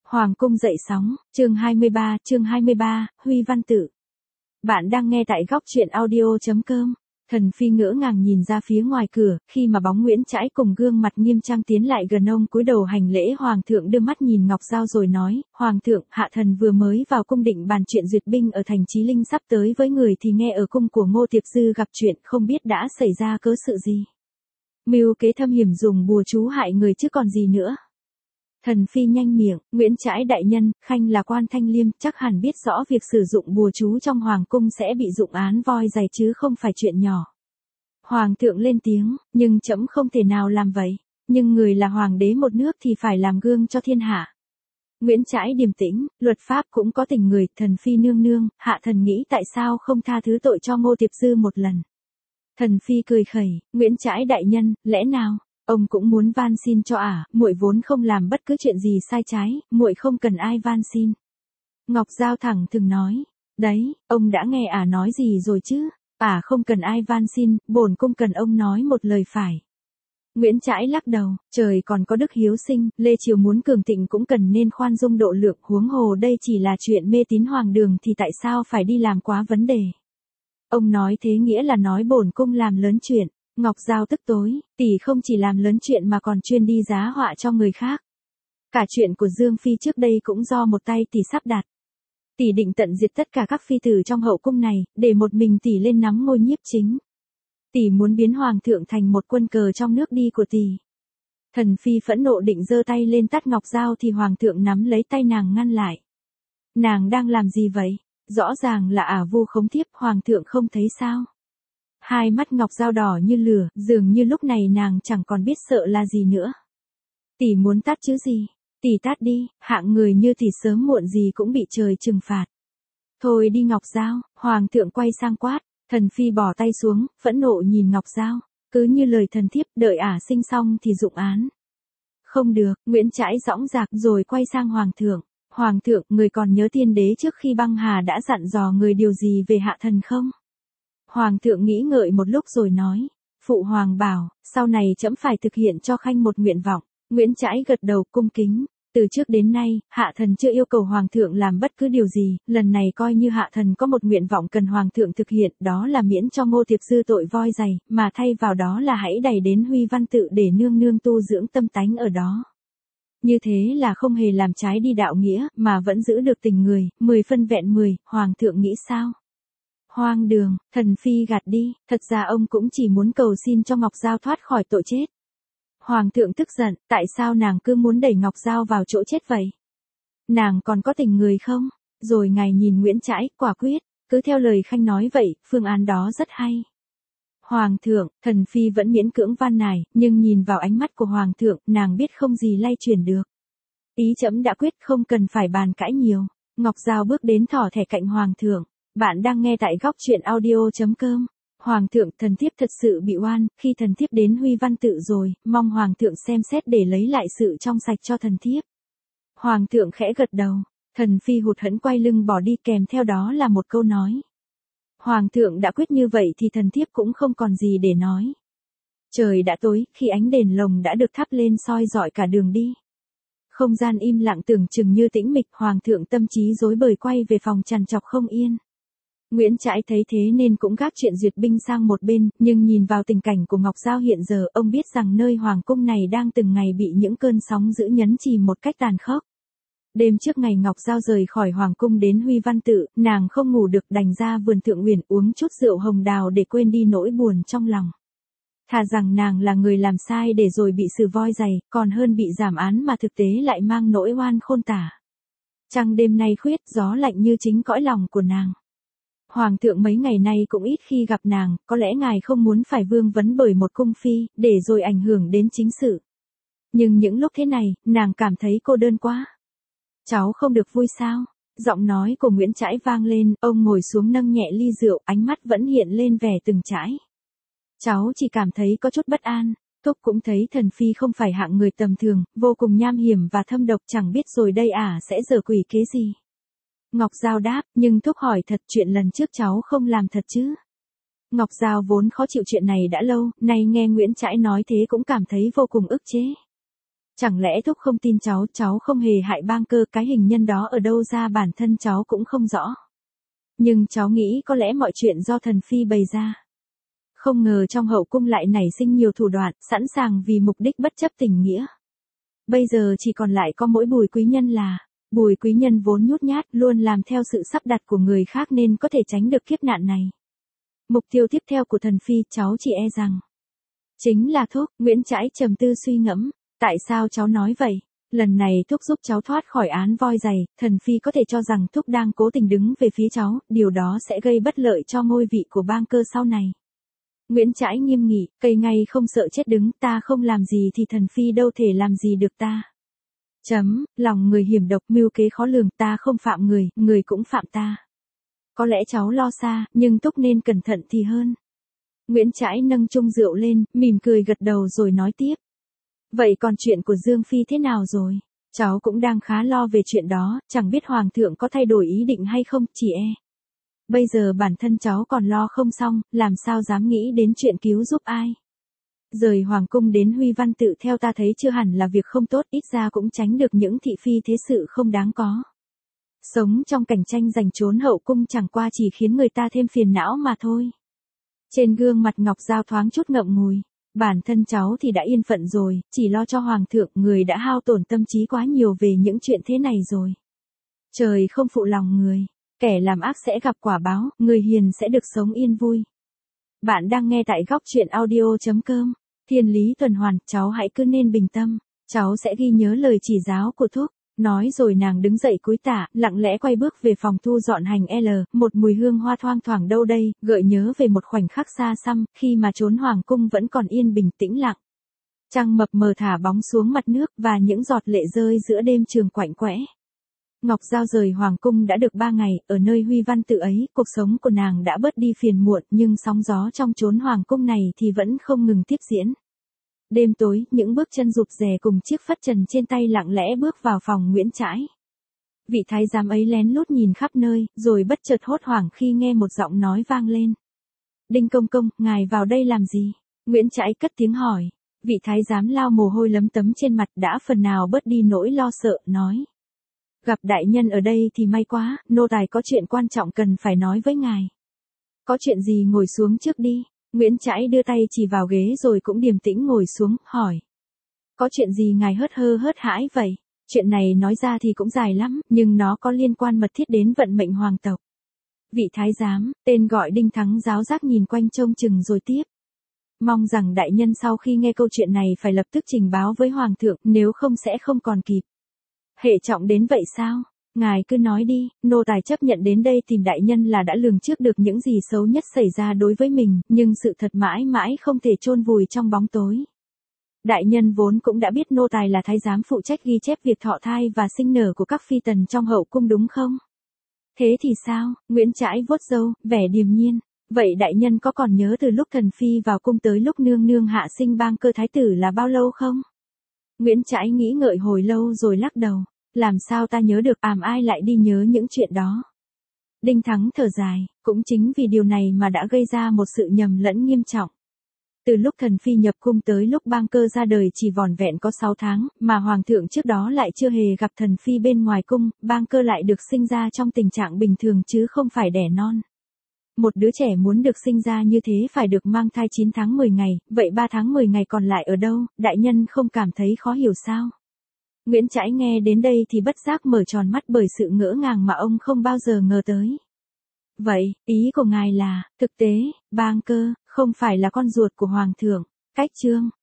Hoàng cung dậy sóng, chương 23, Huy Văn Tự. Bạn đang nghe tại góc truyện audio.com. Thần Phi ngỡ ngàng nhìn ra phía ngoài cửa, khi mà bóng Nguyễn Trãi cùng gương mặt nghiêm trang tiến lại gần ông cúi đầu hành lễ. Hoàng thượng đưa mắt nhìn Ngọc Giao rồi nói, Hoàng thượng, hạ thần vừa mới vào cung định bàn chuyện duyệt binh ở thành Chí Linh sắp tới với người thì nghe ở cung của Ngô Tiệp Dư gặp chuyện, không biết đã xảy ra cớ sự gì. Mưu kế thâm hiểm dùng bùa chú hại người chứ còn gì nữa. Thần Phi nhanh miệng, Nguyễn Trãi đại nhân, khanh là quan thanh liêm, chắc hẳn biết rõ việc sử dụng bùa chú trong hoàng cung sẽ bị dụng án voi dày chứ không phải chuyện nhỏ. Hoàng thượng lên tiếng, nhưng trẫm không thể nào làm vậy, nhưng người là hoàng đế một nước thì phải làm gương cho thiên hạ. Nguyễn Trãi điềm tĩnh, luật pháp cũng có tình người, Thần Phi nương nương, hạ thần nghĩ tại sao không tha thứ tội cho Ngô Tiệp Dư một lần. Thần Phi cười khẩy, Nguyễn Trãi đại nhân, lẽ nào ông cũng muốn van xin cho muội vốn không làm bất cứ chuyện gì sai trái, muội không cần ai van xin. Ngọc Giao thẳng thừng nói, đấy, ông đã nghe nói gì rồi chứ, không cần ai van xin, bổn cung cần ông nói một lời phải. Nguyễn Trãi lắc đầu, trời còn có đức hiếu sinh, Lê Triều muốn cường thịnh cũng cần nên khoan dung độ lượng, huống hồ đây chỉ là chuyện mê tín hoàng đường thì tại sao phải đi làm quá vấn đề. Ông nói thế nghĩa là nói bổn cung làm lớn chuyện. Ngọc Giao tức tối, tỷ không chỉ làm lớn chuyện mà còn chuyên đi giá họa cho người khác. Cả chuyện của Dương Phi trước đây cũng do một tay tỷ sắp đặt. Tỷ định tận diệt tất cả các phi tử trong hậu cung này, để một mình tỷ lên nắm ngôi nhiếp chính. Tỷ muốn biến hoàng thượng thành một quân cờ trong nước đi của tỷ. Thần Phi phẫn nộ định giơ tay lên tát Ngọc Giao thì hoàng thượng nắm lấy tay nàng ngăn lại. Nàng đang làm gì vậy? Rõ ràng là vu khống thiếp, hoàng thượng không thấy sao? Hai mắt Ngọc Giao đỏ như lửa, dường như lúc này nàng chẳng còn biết sợ là gì nữa. Tỷ muốn tát chứ gì? Tỷ tát đi, hạng người như tỷ sớm muộn gì cũng bị trời trừng phạt. Thôi đi Ngọc Giao, hoàng thượng quay sang quát, Thần Phi bỏ tay xuống, phẫn nộ nhìn Ngọc Giao, cứ như lời thần thiếp, đợi sinh xong thì dụng án. Không được, Nguyễn Trãi dõng dạc rồi quay sang hoàng thượng. Hoàng thượng, người còn nhớ tiên đế trước khi băng hà đã dặn dò người điều gì về hạ thần không? Hoàng thượng nghĩ ngợi một lúc rồi nói, phụ hoàng bảo, sau này trẫm phải thực hiện cho khanh một nguyện vọng. Nguyễn Trãi gật đầu cung kính, từ trước đến nay, hạ thần chưa yêu cầu hoàng thượng làm bất cứ điều gì, lần này coi như hạ thần có một nguyện vọng cần hoàng thượng thực hiện, đó là miễn cho Ngô Tiệp Dư tội voi dày, mà thay vào đó là hãy đày đến Huy Văn Tự để nương nương tu dưỡng tâm tánh ở đó. Như thế là không hề làm trái đi đạo nghĩa, mà vẫn giữ được tình người, 10 phân vẹn 10, hoàng thượng nghĩ sao? Hoang đường, Thần Phi gạt đi, thật ra ông cũng chỉ muốn cầu xin cho Ngọc Giao thoát khỏi tội chết. Hoàng thượng tức giận, tại sao nàng cứ muốn đẩy Ngọc Giao vào chỗ chết vậy? Nàng còn có tình người không? Rồi ngài nhìn Nguyễn Trãi, quả quyết, cứ theo lời khanh nói vậy, phương án đó rất hay. Hoàng thượng, Thần Phi vẫn miễn cưỡng van nài, nhưng nhìn vào ánh mắt của hoàng thượng, nàng biết không gì lay chuyển được. Ý trẫm đã quyết, không cần phải bàn cãi nhiều. Ngọc Giao bước đến thỏ thẻ cạnh hoàng thượng. Bạn đang nghe tại góc truyện audio.com. Hoàng thượng, thần thiếp thật sự bị oan, khi thần thiếp đến Huy Văn Tự rồi, mong hoàng thượng xem xét để lấy lại sự trong sạch cho thần thiếp. Hoàng thượng khẽ gật đầu, Thần Phi hụt hẫng quay lưng bỏ đi, kèm theo đó là một câu nói. Hoàng thượng đã quyết như vậy thì thần thiếp cũng không còn gì để nói. Trời đã tối, khi ánh đèn lồng đã được thắp lên soi rọi cả đường đi. Không gian im lặng tưởng chừng như tĩnh mịch, hoàng thượng tâm trí rối bời quay về phòng trằn trọc không yên. Nguyễn Trãi thấy thế nên cũng gác chuyện duyệt binh sang một bên, nhưng nhìn vào tình cảnh của Ngọc Giao hiện giờ, ông biết rằng nơi hoàng cung này đang từng ngày bị những cơn sóng dữ nhấn chìm một cách tàn khốc. Đêm trước ngày Ngọc Giao rời khỏi hoàng cung đến Huy Văn Tự, nàng không ngủ được, đành ra vườn Thượng Uyển uống chút rượu hồng đào để quên đi nỗi buồn trong lòng. Thà rằng nàng là người làm sai để rồi bị xử voi dày, còn hơn bị giảm án mà thực tế lại mang nỗi oan khôn tả. Trăng đêm nay khuyết, gió lạnh như chính cõi lòng của nàng. Hoàng thượng mấy ngày nay cũng ít khi gặp nàng, có lẽ ngài không muốn phải vương vấn bởi một cung phi, để rồi ảnh hưởng đến chính sự. Nhưng những lúc thế này, nàng cảm thấy cô đơn quá. Cháu không được vui sao? Giọng nói của Nguyễn Trãi vang lên, ông ngồi xuống nâng nhẹ ly rượu, ánh mắt vẫn hiện lên vẻ từng trãi. Cháu chỉ cảm thấy có chút bất an, thúc cũng thấy Thần Phi không phải hạng người tầm thường, vô cùng nham hiểm và thâm độc, chẳng biết rồi đây sẽ giở quỷ kế gì. Ngọc Giao đáp, nhưng thúc hỏi thật, chuyện lần trước cháu không làm thật chứ? Ngọc Giao vốn khó chịu chuyện này đã lâu, nay nghe Nguyễn Trãi nói thế cũng cảm thấy vô cùng ức chế. Chẳng lẽ thúc không tin cháu không hề hại bang cơ, cái hình nhân đó ở đâu ra bản thân cháu cũng không rõ. Nhưng cháu nghĩ có lẽ mọi chuyện do thần phi bày ra. Không ngờ trong hậu cung lại nảy sinh nhiều thủ đoạn, sẵn sàng vì mục đích bất chấp tình nghĩa. Bây giờ chỉ còn lại có mỗi Bùi Quý Nhân là, Bùi Quý Nhân vốn nhút nhát, luôn làm theo sự sắp đặt của người khác nên có thể tránh được kiếp nạn này. Mục tiêu tiếp theo của thần phi, cháu chỉ e rằng chính là thúc. Nguyễn Trãi trầm tư suy ngẫm, tại sao cháu nói vậy? Lần này thúc giúp cháu thoát khỏi án voi giày, thần phi có thể cho rằng thúc đang cố tình đứng về phía cháu, điều đó sẽ gây bất lợi cho ngôi vị của bang cơ sau này. Nguyễn Trãi nghiêm nghị, cây ngay không sợ chết đứng, ta không làm gì thì thần phi đâu thể làm gì được ta. Lòng người hiểm độc, mưu kế khó lường, ta không phạm người, người cũng phạm ta. Có lẽ cháu lo xa, nhưng thúc nên cẩn thận thì hơn. Nguyễn Trãi nâng chung rượu lên, mỉm cười gật đầu rồi nói tiếp. Vậy còn chuyện của Dương Phi thế nào rồi? Cháu cũng đang khá lo về chuyện đó, chẳng biết Hoàng thượng có thay đổi ý định hay không, chỉ e. Bây giờ bản thân cháu còn lo không xong, làm sao dám nghĩ đến chuyện cứu giúp ai. Rời Hoàng cung đến Huy Văn Tự theo ta thấy chưa hẳn là việc không tốt, ít ra cũng tránh được những thị phi thế sự không đáng có. Sống trong cảnh tranh giành trốn hậu cung chẳng qua chỉ khiến người ta thêm phiền não mà thôi. Trên gương mặt Ngọc Giao thoáng chút ngậm ngùi. Bản thân cháu thì đã yên phận rồi, chỉ lo cho Hoàng thượng, người đã hao tổn tâm trí quá nhiều về những chuyện thế này rồi. Trời không phụ lòng người, kẻ làm ác sẽ gặp quả báo, người hiền sẽ được sống yên vui. Bạn đang nghe tại góc truyện audio.com. Thiên lý tuần hoàn, cháu hãy cứ nên bình tâm, cháu sẽ ghi nhớ lời chỉ giáo của thúc. Nói rồi nàng đứng dậy cúi tạ, lặng lẽ quay bước về phòng thu dọn hành L, một mùi hương hoa thoang thoảng đâu đây, gợi nhớ về một khoảnh khắc xa xăm, khi mà trốn hoàng cung vẫn còn yên bình tĩnh lặng. Trăng mập mờ thả bóng xuống mặt nước và những giọt lệ rơi giữa đêm trường quạnh quẽ. Ngọc Giao rời hoàng cung đã được 3 ngày, ở nơi Huy Văn Tự ấy, cuộc sống của nàng đã bớt đi phiền muộn, nhưng sóng gió trong trốn hoàng cung này thì vẫn không ngừng tiếp diễn. Đêm tối, những bước chân rụt rè cùng chiếc phất trần trên tay lặng lẽ bước vào phòng Nguyễn Trãi. Vị thái giám ấy lén lút nhìn khắp nơi, rồi bất chợt hốt hoảng khi nghe một giọng nói vang lên. Đinh công công, ngài vào đây làm gì? Nguyễn Trãi cất tiếng hỏi. Vị thái giám lau mồ hôi lấm tấm trên mặt đã phần nào bớt đi nỗi lo sợ, nói. Gặp đại nhân ở đây thì may quá, nô tài có chuyện quan trọng cần phải nói với ngài. Có chuyện gì ngồi xuống trước đi. Nguyễn Trãi đưa tay chỉ vào ghế rồi cũng điềm tĩnh ngồi xuống, hỏi. Có chuyện gì ngài hớt hãi vậy? Chuyện này nói ra thì cũng dài lắm, nhưng nó có liên quan mật thiết đến vận mệnh hoàng tộc. Vị thái giám, tên gọi Đinh Thắng giáo giác nhìn quanh trông chừng rồi tiếp. Mong rằng đại nhân sau khi nghe câu chuyện này phải lập tức trình báo với hoàng thượng, nếu không sẽ không còn kịp. Hệ trọng đến vậy sao? Ngài cứ nói đi, nô tài chấp nhận đến đây tìm đại nhân là đã lường trước được những gì xấu nhất xảy ra đối với mình, nhưng sự thật mãi mãi không thể chôn vùi trong bóng tối. Đại nhân vốn cũng đã biết nô tài là thái giám phụ trách ghi chép việc thọ thai và sinh nở của các phi tần trong hậu cung đúng không? Thế thì sao? Nguyễn Trãi vuốt râu, vẻ điềm nhiên. Vậy đại nhân có còn nhớ từ lúc thần phi vào cung tới lúc nương nương hạ sinh bang cơ thái tử là bao lâu không? Nguyễn Trãi nghĩ ngợi hồi lâu rồi lắc đầu. Làm sao ta nhớ được, ai lại đi nhớ những chuyện đó. Đinh Thắng thở dài, cũng chính vì điều này mà đã gây ra một sự nhầm lẫn nghiêm trọng. Từ lúc thần phi nhập cung tới lúc bang cơ ra đời chỉ vỏn vẹn có 6 tháng, mà hoàng thượng trước đó lại chưa hề gặp thần phi bên ngoài cung, bang cơ lại được sinh ra trong tình trạng bình thường chứ không phải đẻ non. Một đứa trẻ muốn được sinh ra như thế phải được mang thai 9 tháng 10 ngày, vậy 3 tháng 10 ngày còn lại ở đâu, đại nhân không cảm thấy khó hiểu sao? Nguyễn Trãi nghe đến đây thì bất giác mở tròn mắt bởi sự ngỡ ngàng mà ông không bao giờ ngờ tới. Vậy, ý của ngài là, thực tế, bang cơ, không phải là con ruột của hoàng thượng. Cách chương.